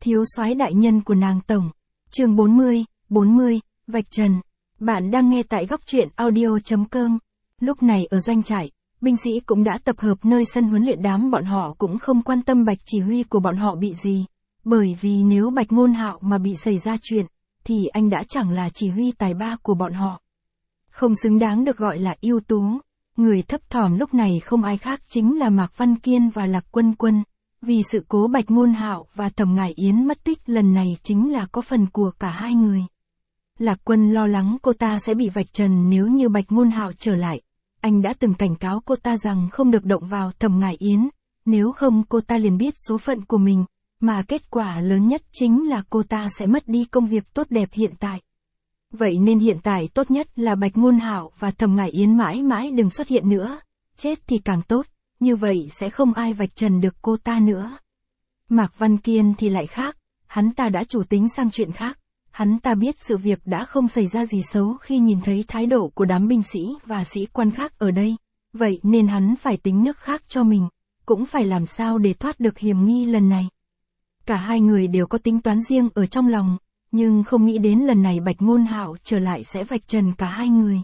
thiếu soái đại nhân của nàng tổng. Chương 40, vạch trần. Bạn đang nghe tại góc truyện audio.com. Lúc này ở doanh trại, binh sĩ cũng đã tập hợp nơi sân huấn luyện, đám bọn họ cũng không quan tâm Bạch chỉ huy của bọn họ bị gì, bởi vì nếu Bạch Ngôn Hạo mà bị xảy ra chuyện, thì anh đã chẳng là chỉ huy tài ba của bọn họ. Không xứng đáng được gọi là ưu tú. Người thấp thỏm lúc này không ai khác chính là Mạc Văn Kiên và Lạc Quân Quân. Vì sự cố Bạch Ngôn Hạo và Thẩm Ngải Yến mất tích lần này chính là có phần của cả hai người. Lạc Quân lo lắng cô ta sẽ bị vạch trần nếu như Bạch Ngôn Hạo trở lại. Anh đã từng cảnh cáo cô ta rằng không được động vào Thẩm Ngải Yến, nếu không cô ta liền biết số phận của mình, mà kết quả lớn nhất chính là cô ta sẽ mất đi công việc tốt đẹp hiện tại. Vậy nên hiện tại tốt nhất là Bạch Ngôn Hạo và Thẩm Ngải Yến mãi mãi đừng xuất hiện nữa, chết thì càng tốt, như vậy sẽ không ai vạch trần được cô ta nữa. Mạc Văn Kiên thì lại khác, hắn ta đã chủ tính sang chuyện khác, hắn ta biết sự việc đã không xảy ra gì xấu khi nhìn thấy thái độ của đám binh sĩ và sĩ quan khác ở đây, vậy nên hắn phải tính nước khác cho mình, cũng phải làm sao để thoát được hiểm nghi lần này. Cả hai người đều có tính toán riêng ở trong lòng, nhưng không nghĩ đến lần này Bạch Ngôn Hạo trở lại sẽ vạch trần cả hai người.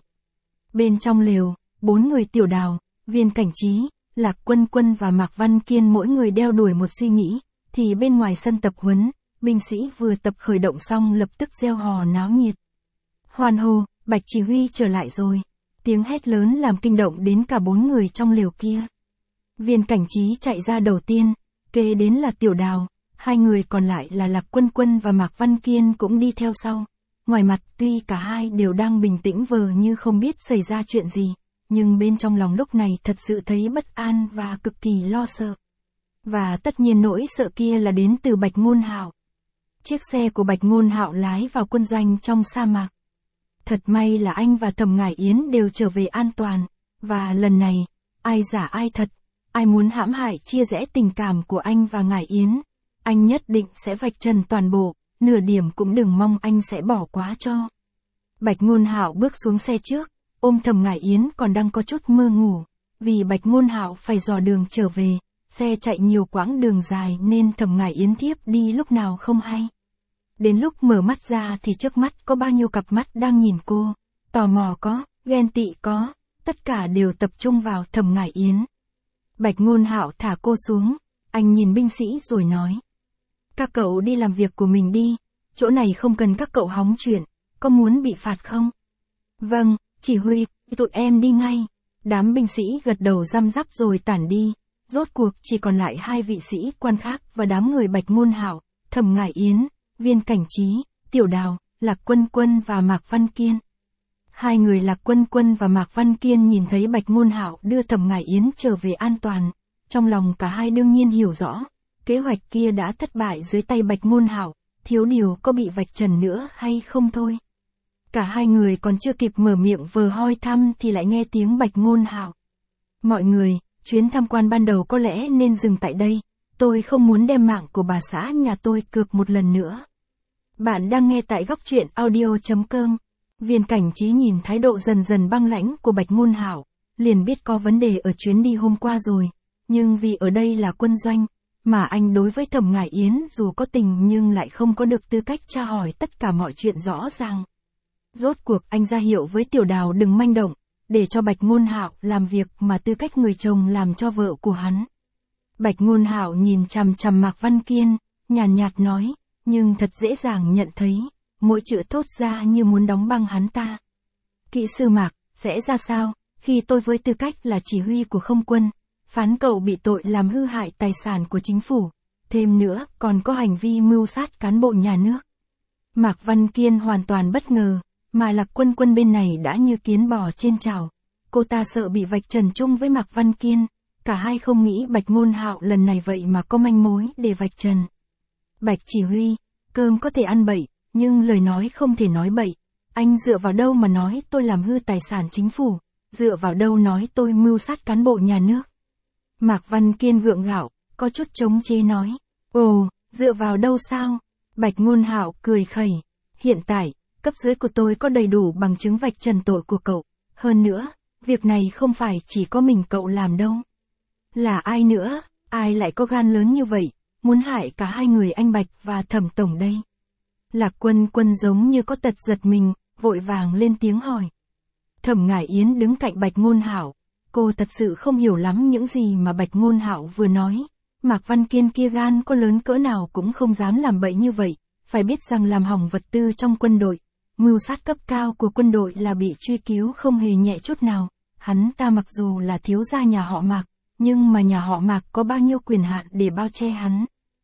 Bên trong lều, 4 người Tiểu Đào, Viên Cảnh Trí, Lạc Quân Quân và Mạc Văn Kiên mỗi người đeo đuổi một suy nghĩ, thì bên ngoài sân tập huấn, binh sĩ vừa tập khởi động xong lập tức reo hò náo nhiệt. Hoan hô, Bạch chỉ huy trở lại rồi. Tiếng hét lớn làm kinh động đến cả 4 người trong lều kia. Viên Cảnh Trí chạy ra đầu tiên, kế đến là Tiểu Đào. Hai người còn lại là Lạc Quân Quân và Mạc Văn Kiên cũng đi theo sau. Ngoài mặt tuy cả hai đều đang bình tĩnh vờ như không biết xảy ra chuyện gì, nhưng bên trong lòng lúc này thật sự thấy bất an và cực kỳ lo sợ. Và tất nhiên nỗi sợ kia là đến từ Bạch Ngôn Hạo. Chiếc xe của Bạch Ngôn Hạo lái vào quân doanh trong sa mạc. Thật may là anh và Thẩm Ngải Yến đều trở về an toàn, và lần này, ai giả ai thật, ai muốn hãm hại chia rẽ tình cảm của anh và Ngải Yến. Anh nhất định sẽ vạch trần toàn bộ, nửa điểm cũng đừng mong anh sẽ bỏ qua cho. Bạch Ngôn Hạo bước xuống xe trước, ôm Thẩm Ngải Yến còn đang có chút mơ ngủ, vì Bạch Ngôn Hạo phải dò đường trở về, xe chạy nhiều quãng đường dài nên Thẩm Ngải Yến thiếp đi lúc nào không hay. Đến lúc mở mắt ra thì trước mắt có bao nhiêu cặp mắt đang nhìn cô, tò mò có, ghen tị có, tất cả đều tập trung vào Thẩm Ngải Yến. Bạch Ngôn Hạo thả cô xuống, anh nhìn binh sĩ rồi nói. Các cậu đi làm việc của mình đi, chỗ này không cần các cậu hóng chuyện, có muốn bị phạt không? Vâng, chỉ huy, tụi em đi ngay. Đám binh sĩ gật đầu răm rắp rồi tản đi, rốt cuộc chỉ còn lại 2 vị sĩ quan khác và đám người Bạch Ngôn Hạo, Thẩm Ngải Yến, Viên Cảnh Trí, Tiểu Đào, Lạc Quân Quân và Mạc Văn Kiên. 2 người Lạc Quân Quân và Mạc Văn Kiên nhìn thấy Bạch Ngôn Hạo đưa Thẩm Ngải Yến trở về an toàn, trong lòng cả hai đương nhiên hiểu rõ. Kế hoạch kia đã thất bại dưới tay Bạch Ngôn Hạo, thiếu điều có bị vạch trần nữa hay không thôi. Cả hai người còn chưa kịp mở miệng vờ hỏi thăm thì lại nghe tiếng Bạch Ngôn Hạo. Mọi người, chuyến tham quan ban đầu có lẽ nên dừng tại đây, tôi không muốn đem mạng của bà xã nhà tôi cược một lần nữa. Bạn đang nghe tại góc truyện audio.com. Viên Cảnh Trí nhìn thái độ dần dần băng lãnh của Bạch Ngôn Hạo, liền biết có vấn đề ở chuyến đi hôm qua rồi, nhưng vì ở đây là quân doanh, mà anh đối với Thẩm Ngải Yến dù có tình nhưng lại không có được tư cách tra hỏi tất cả mọi chuyện rõ ràng. Rốt cuộc anh ra hiệu với Tiểu Đào đừng manh động, để cho Bạch Ngôn Hạo làm việc mà tư cách người chồng làm cho vợ của hắn. Bạch Ngôn Hạo nhìn chằm chằm Mạc Văn Kiên, nhàn nhạt nói, nhưng thật dễ dàng nhận thấy, mỗi chữ thốt ra như muốn đóng băng hắn ta. Kỹ sư Mạc, sẽ ra sao, khi tôi với tư cách là chỉ huy của không quân, phán cậu bị tội làm hư hại tài sản của chính phủ, thêm nữa còn có hành vi mưu sát cán bộ nhà nước. Mạc Văn Kiên hoàn toàn bất ngờ, mà Lạc Quân Quân bên này đã như kiến bò trên chảo. Cô ta sợ bị vạch trần chung với Mạc Văn Kiên, cả hai không nghĩ Bạch Ngôn Hạo lần này vậy mà có manh mối để vạch trần. Bạch chỉ huy, cơm có thể ăn bậy, nhưng lời nói không thể nói bậy. Anh dựa vào đâu mà nói tôi làm hư tài sản chính phủ, dựa vào đâu nói tôi mưu sát cán bộ nhà nước. Mạc Văn Kiên gượng gạo, có chút chống chế nói. Ồ, dựa vào đâu sao? Bạch Ngôn Hạo cười khẩy. Hiện tại, cấp dưới của tôi có đầy đủ bằng chứng vạch trần tội của cậu. Hơn nữa, việc này không phải chỉ có mình cậu làm đâu. Là ai nữa? Ai lại có gan lớn như vậy? muốn hại cả hai người anh Bạch và Thẩm tổng đây. Lạc Quân Quân giống như có tật giật mình, vội vàng lên tiếng hỏi. Thẩm Ngải Yến đứng cạnh Bạch Ngôn Hạo, cô thật sự không hiểu lắm những gì mà Bạch Ngôn Hạo vừa nói. Mạc Văn Kiên kia gan có lớn cỡ nào cũng không dám làm bậy như vậy, phải biết rằng làm hỏng vật tư trong quân đội, mưu sát cấp cao của quân đội là bị truy cứu không hề nhẹ chút nào. Hắn ta mặc dù là thiếu gia nhà họ Mạc, nhưng mà nhà họ Mạc có bao nhiêu quyền hạn để bao che hắn.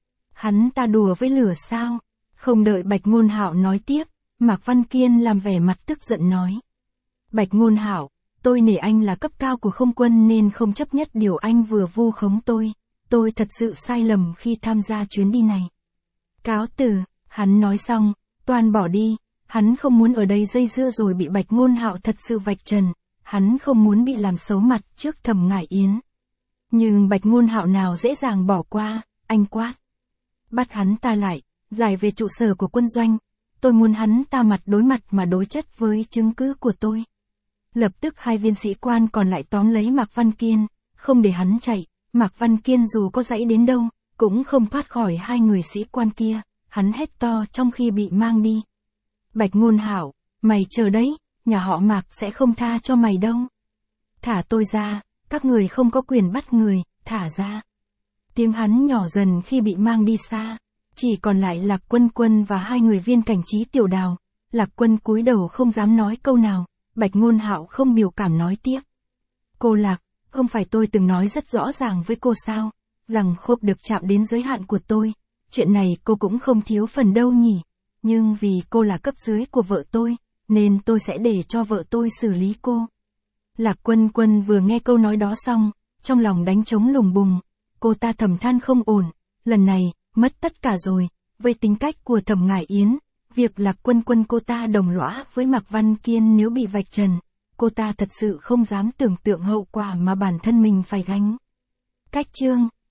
Hắn ta đùa với lửa sao? Không đợi Bạch Ngôn Hạo nói tiếp, Mạc Văn Kiên làm vẻ mặt tức giận nói. Bạch Ngôn Hạo, tôi nể anh là cấp cao của không quân nên không chấp nhất điều anh vừa vu khống tôi thật sự sai lầm khi tham gia chuyến đi này. Cáo từ, hắn nói xong, toàn bỏ đi, hắn không muốn ở đây dây dưa rồi bị Bạch Ngôn Hạo thật sự vạch trần, hắn không muốn bị làm xấu mặt trước Thẩm Ngải Yến. Nhưng Bạch Ngôn Hạo nào dễ dàng bỏ qua, anh quát. Bắt hắn ta lại, giải về trụ sở của quân doanh, tôi muốn hắn ta mặt mà đối chất với chứng cứ của tôi. Lập tức hai viên sĩ quan còn lại tóm lấy Mạc Văn Kiên, không để hắn chạy. Mạc Văn Kiên dù có dãy đến đâu, cũng không thoát khỏi hai người sĩ quan kia, hắn hét to trong khi bị mang đi. Bạch Ngôn Hạo, mày chờ đấy, nhà họ Mạc sẽ không tha cho mày đâu. Thả tôi ra, các người không có quyền bắt người, thả ra. Tiếng hắn nhỏ dần khi bị mang đi xa, chỉ còn lại Lạc Quân Quân và hai người viên cảnh trí Tiểu Đào. Lạc Quân cúi đầu không dám nói câu nào, Bạch Ngôn Hạo không biểu cảm nói tiếp. Cô Lạc, không phải tôi từng nói rất rõ ràng với cô sao, rằng khốp được chạm đến giới hạn của tôi, chuyện này cô cũng không thiếu phần đâu nhỉ, nhưng vì cô là cấp dưới của vợ tôi, nên tôi sẽ để cho vợ tôi xử lý cô. Lạc Quân Quân vừa nghe câu nói đó xong, trong lòng đánh trống lùng bùng, cô ta thầm than không ổn, lần này, mất tất cả rồi, với tính cách của Thẩm Ngải Yến, việc Lạc Quân Quân cô ta đồng lõa với Mạc Văn Kiên nếu bị vạch trần. Cô ta thật sự không dám tưởng tượng hậu quả mà bản thân mình phải gánh. Cách chương